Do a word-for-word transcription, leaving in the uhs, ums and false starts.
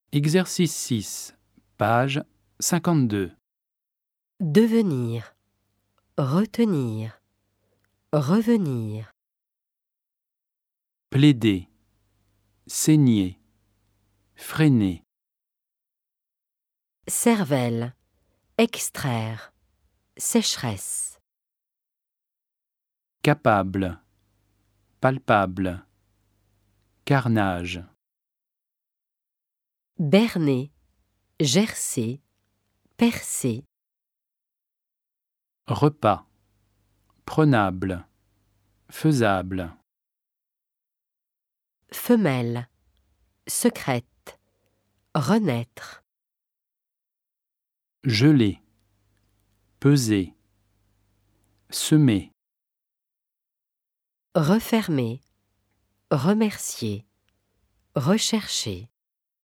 Exercice six, page cinquante-deux. Devenir, retenir, revenir. Plaider, saigner, freiner. Cervelle, extraire, sécheresse. Capable, palpable, carnage. Berner, gercer, percer. Repas, prenable, faisable. Femelle, secrète, renaître. Geler, peser, semer. Refermer, remercier, rechercher.